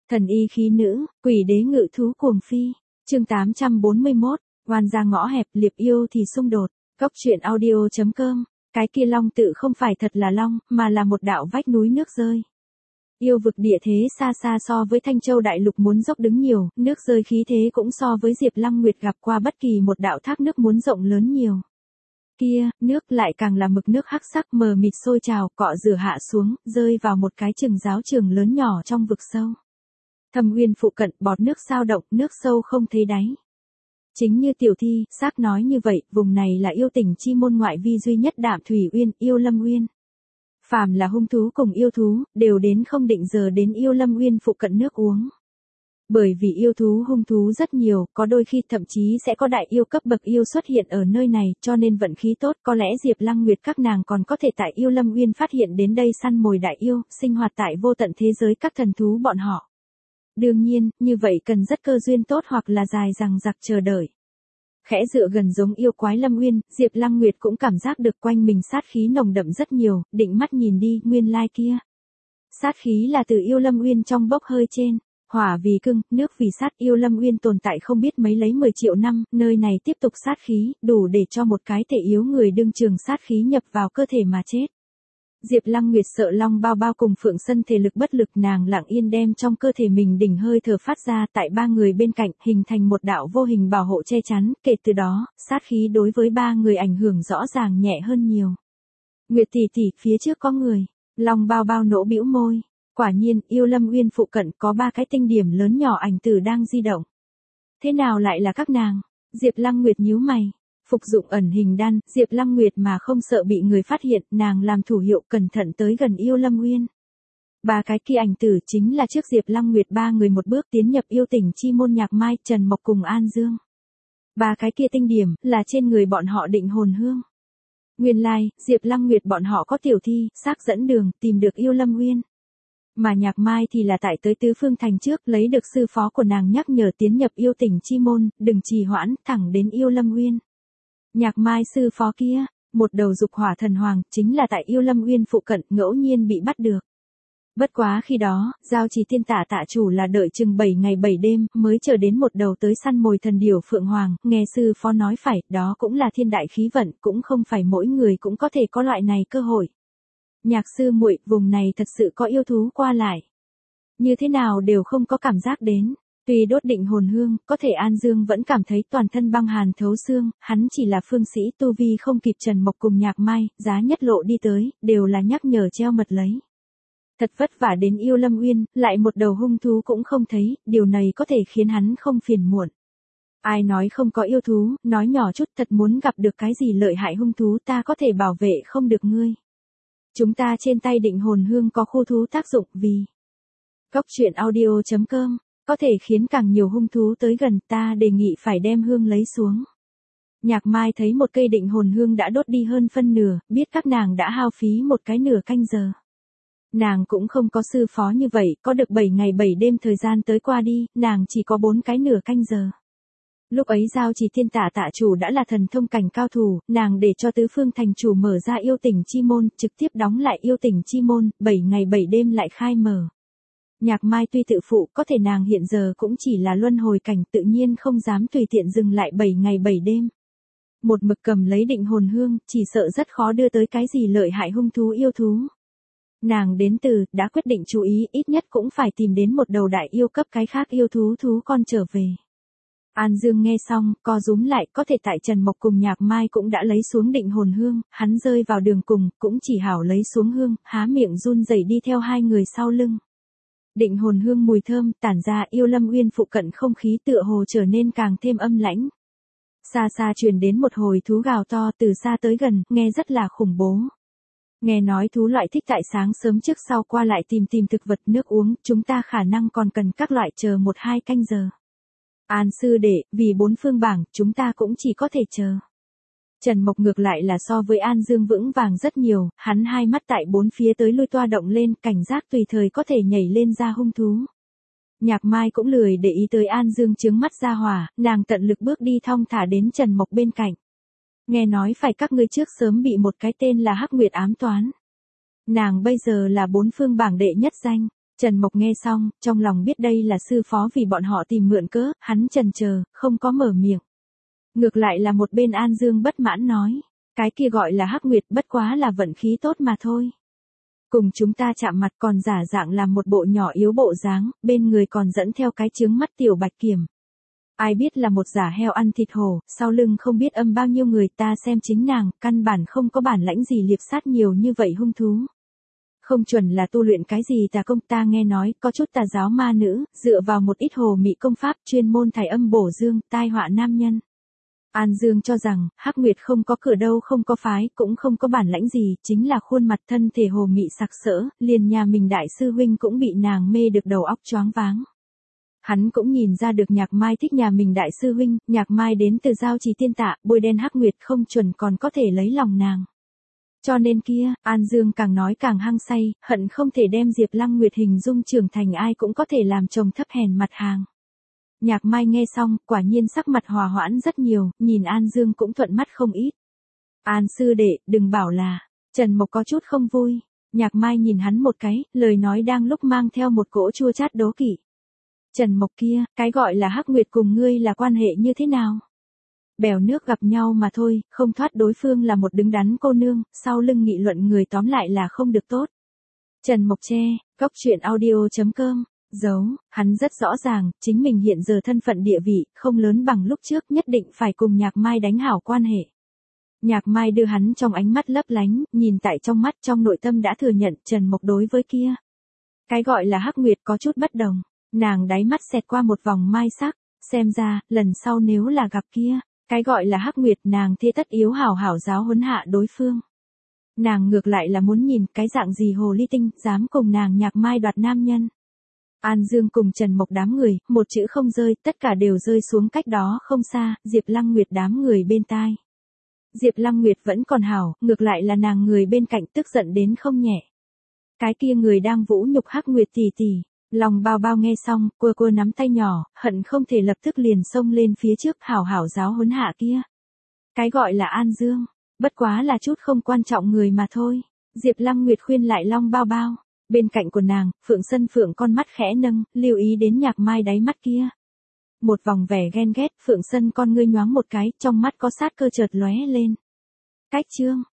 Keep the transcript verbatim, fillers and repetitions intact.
Thần y khí nữ, quỷ đế ngự thú cuồng phi. Chương tám trăm bốn mươi mốt, oan ra ngõ hẹp, liệp yêu thì xung đột. Cốc truyện audio chấm com. Cái kia long tự không phải thật là long, mà là một đạo vách núi nước rơi. Yêu vực địa thế xa xa so với Thanh Châu đại lục muốn dốc đứng nhiều, nước rơi khí thế cũng so với Diệp Lăng Nguyệt gặp qua bất kỳ một đạo thác nước muốn rộng lớn nhiều. Kia, nước lại càng là mực nước hắc sắc mờ mịt sôi trào, cọ rửa hạ xuống, rơi vào một cái chừng giáo trường lớn nhỏ trong vực sâu. Thâm Uyên phụ cận, bọt nước sao động, nước sâu không thấy đáy. Chính như tiểu thi, xác nói như vậy, vùng này là yêu tỉnh chi môn ngoại vi duy nhất Đạm Thủy Uyên, Yêu Lâm Uyên. Phàm là hung thú cùng yêu thú, đều đến không định giờ đến Yêu Lâm Uyên phụ cận nước uống. Bởi vì yêu thú hung thú rất nhiều, có đôi khi thậm chí sẽ có đại yêu cấp bậc yêu xuất hiện ở nơi này, cho nên vận khí tốt, có lẽ Diệp Lăng Nguyệt các nàng còn có thể tại Yêu Lâm Uyên phát hiện đến đây săn mồi đại yêu, sinh hoạt tại vô tận thế giới các thần thú bọn họ. Đương nhiên, như vậy cần rất cơ duyên tốt hoặc là dài dằng dặc chờ đợi. Khẽ dựa gần giống yêu quái Lâm Uyên, Diệp Lăng Nguyệt cũng cảm giác được quanh mình sát khí nồng đậm rất nhiều, định mắt nhìn đi, nguyên lai kia. Sát khí là từ Yêu Lâm Uyên trong bốc hơi trên, hỏa vì cưng, nước vì sát. Yêu Lâm Uyên tồn tại không biết mấy lấy mười triệu năm, nơi này tiếp tục sát khí, đủ để cho một cái thể yếu người đương trường sát khí nhập vào cơ thể mà chết. Diệp Lăng Nguyệt sợ long bao bao cùng Phượng Sân thể lực bất lực, nàng lặng yên đem trong cơ thể mình đỉnh hơi thở phát ra tại ba người bên cạnh, hình thành một đạo vô hình bảo hộ che chắn, kể từ đó, sát khí đối với ba người ảnh hưởng rõ ràng nhẹ hơn nhiều. Nguyệt tỷ tỷ, phía trước có người. Long bao bao nỗ bĩu môi. Quả nhiên, Yêu Lâm Uyên phụ cận có ba cái tinh điểm lớn nhỏ ảnh tử đang di động. Thế nào lại là các nàng? Diệp Lăng Nguyệt nhíu mày. Phục dụng ẩn hình đan, Diệp Lăng Nguyệt mà không sợ bị người phát hiện, nàng làm thủ hiệu cẩn thận tới gần Yêu Lâm Uyên. Ba cái kia ảnh tử chính là trước Diệp Lăng Nguyệt ba người một bước tiến nhập yêu tỉnh chi môn Nhạc Mai, Trần Mộc cùng An Dương. Ba cái kia tinh điểm là trên người bọn họ định hồn hương. Nguyên lai, like, Diệp Lăng Nguyệt bọn họ có tiểu thi, xác dẫn đường, tìm được Yêu Lâm Uyên. Mà Nhạc Mai thì là tại tới Tứ Phương Thành trước, lấy được sư phó của nàng nhắc nhở tiến nhập yêu tỉnh chi môn, đừng trì hoãn, thẳng đến Yêu Lâm Uyên. Nhạc Mai sư phó kia, một đầu dục hỏa thần hoàng, chính là tại Yêu Lâm Uyên phụ cận, ngẫu nhiên bị bắt được. Bất quá khi đó, Giao Trì Tiên Tạ tạ chủ là đợi chừng bảy ngày bảy đêm, mới chờ đến một đầu tới săn mồi thần điểu Phượng Hoàng, nghe sư phó nói phải, đó cũng là thiên đại khí vận, cũng không phải mỗi người cũng có thể có loại này cơ hội. Nhạc sư muội, vùng này thật sự có yêu thú qua lại. Như thế nào đều không có cảm giác đến. Tuy đốt định hồn hương, có thể An Dương vẫn cảm thấy toàn thân băng hàn thấu xương, hắn chỉ là phương sĩ tu vi không kịp Trần Mộc cùng Nhạc Mai, giá nhất lộ đi tới, đều là nhắc nhở treo mật lấy. Thật vất vả đến Yêu Lâm Uyên, lại một đầu hung thú cũng không thấy, điều này có thể khiến hắn không phiền muộn. Ai nói không có yêu thú, nói nhỏ chút, thật muốn gặp được cái gì lợi hại hung thú ta có thể bảo vệ không được ngươi. Chúng ta trên tay định hồn hương có khu thú tác dụng vì Cốc truyện audio chấm com. Có thể khiến càng nhiều hung thú tới gần, ta đề nghị phải đem hương lấy xuống. Nhạc Mai thấy một cây định hồn hương đã đốt đi hơn phân nửa, biết các nàng đã hao phí một cái nửa canh giờ. Nàng cũng không có sư phó như vậy, có được bảy ngày bảy đêm thời gian tới qua đi, nàng chỉ có bốn cái nửa canh giờ. Lúc ấy Giao Trì Tiên Tạ tạ chủ đã là thần thông cảnh cao thủ, nàng để cho Tứ Phương Thành chủ mở ra yêu tỉnh chi môn, trực tiếp đóng lại yêu tỉnh chi môn, bảy ngày bảy đêm lại khai mở. Nhạc Mai tuy tự phụ, có thể nàng hiện giờ cũng chỉ là luân hồi cảnh, tự nhiên không dám tùy tiện dừng lại bảy ngày bảy đêm. Một mực cầm lấy định hồn hương, chỉ sợ rất khó đưa tới cái gì lợi hại hung thú yêu thú. Nàng đến từ, đã quyết định chú ý, ít nhất cũng phải tìm đến một đầu đại yêu cấp cái khác yêu thú thú con trở về. An Dương nghe xong, co rúm lại, có thể tại Trần Mộc cùng Nhạc Mai cũng đã lấy xuống định hồn hương, hắn rơi vào đường cùng, cũng chỉ hảo lấy xuống hương, há miệng run rẩy đi theo hai người sau lưng. Định hồn hương mùi thơm, tản ra Yêu Lâm Uyên phụ cận không khí tựa hồ trở nên càng thêm âm lãnh. Xa xa truyền đến một hồi thú gào to từ xa tới gần, nghe rất là khủng bố. Nghe nói thú loại thích tại sáng sớm trước sau qua lại tìm tìm thực vật nước uống, chúng ta khả năng còn cần các loại chờ một hai canh giờ. An sư đệ, vì bốn phương bảng, chúng ta cũng chỉ có thể chờ. Trần Mộc ngược lại là so với An Dương vững vàng rất nhiều, hắn hai mắt tại bốn phía tới lui toa động lên, cảnh giác tùy thời có thể nhảy lên ra hung thú. Nhạc Mai cũng lười để ý tới An Dương chướng mắt ra hỏa, nàng tận lực bước đi thong thả đến Trần Mộc bên cạnh. Nghe nói phải các ngươi trước sớm bị một cái tên là Hắc Nguyệt ám toán. Nàng bây giờ là bốn phương bảng đệ nhất danh. Trần Mộc nghe xong, trong lòng biết đây là sư phó vì bọn họ tìm mượn cớ, hắn chần chờ, không có mở miệng. Ngược lại là một bên An Dương bất mãn nói, cái kia gọi là Hắc Nguyệt bất quá là vận khí tốt mà thôi. Cùng chúng ta chạm mặt còn giả dạng làm một bộ nhỏ yếu bộ dáng, bên người còn dẫn theo cái chướng mắt tiểu bạch kiểm. Ai biết là một giả heo ăn thịt hổ, sau lưng không biết âm bao nhiêu người, ta xem chính nàng, căn bản không có bản lãnh gì liệp sát nhiều như vậy hung thú. Không chuẩn là tu luyện cái gì tà công, ta nghe nói, có chút tà giáo ma nữ, dựa vào một ít hồ mị công pháp chuyên môn thải âm bổ dương, tai họa nam nhân. An Dương cho rằng, Hắc Nguyệt không có cửa đâu không có phái, cũng không có bản lãnh gì, chính là khuôn mặt thân thể hồ mị sặc sỡ, liền nhà mình đại sư huynh cũng bị nàng mê được đầu óc choáng váng. Hắn cũng nhìn ra được Nhạc Mai thích nhà mình đại sư huynh, Nhạc Mai đến từ Giao Trì Tiên Tạ, bôi đen Hắc Nguyệt không chuẩn còn có thể lấy lòng nàng. Cho nên kia, An Dương càng nói càng hăng say, hận không thể đem Diệp Lăng Nguyệt hình dung trưởng thành ai cũng có thể làm chồng thấp hèn mặt hàng. Nhạc Mai nghe xong, quả nhiên sắc mặt hòa hoãn rất nhiều, nhìn An Dương cũng thuận mắt không ít. An sư đệ, đừng bảo là, Trần Mộc có chút không vui. Nhạc Mai nhìn hắn một cái, lời nói đang lúc mang theo một cỗ chua chát đố kỵ. Trần Mộc kia, cái gọi là Hắc Nguyệt cùng ngươi là quan hệ như thế nào? Bèo nước gặp nhau mà thôi, không thoát đối phương là một đứng đắn cô nương, sau lưng nghị luận người tóm lại là không được tốt. Trần Mộc che, góc truyện audio chấm com. Giấu, hắn rất rõ ràng, chính mình hiện giờ thân phận địa vị, không lớn bằng lúc trước, nhất định phải cùng Nhạc Mai đánh hảo quan hệ. Nhạc Mai đưa hắn trong ánh mắt lấp lánh, nhìn tại trong mắt trong nội tâm đã thừa nhận Trần Mộc đối với kia. Cái gọi là Hắc Nguyệt có chút bất đồng, nàng đáy mắt xẹt qua một vòng mai sắc, xem ra, lần sau nếu là gặp kia, cái gọi là Hắc Nguyệt nàng thế tất yếu hảo hảo giáo huấn hạ đối phương. Nàng ngược lại là muốn nhìn cái dạng gì hồ ly tinh, dám cùng nàng Nhạc Mai đoạt nam nhân. An Dương cùng Trần Mộc đám người, một chữ không rơi, tất cả đều rơi xuống cách đó không xa, Diệp Lăng Nguyệt đám người bên tai. Diệp Lăng Nguyệt vẫn còn hảo, ngược lại là nàng người bên cạnh tức giận đến không nhẹ. Cái kia người đang vũ nhục Hắc Nguyệt tỷ tỷ, lòng bao bao nghe xong, cua cua nắm tay nhỏ, hận không thể lập tức liền xông lên phía trước hảo hảo giáo huấn hạ kia. Cái gọi là An Dương, bất quá là chút không quan trọng người mà thôi. Diệp Lăng Nguyệt khuyên lại Long bao bao. Bên cạnh của nàng, Phượng Sân Phượng con mắt khẽ nâng, lưu ý đến Nhạc Mai đáy mắt kia. Một vòng vẻ ghen ghét, Phượng Sân con ngươi nhoáng một cái, trong mắt có sát cơ chợt lóe lên. Cách chương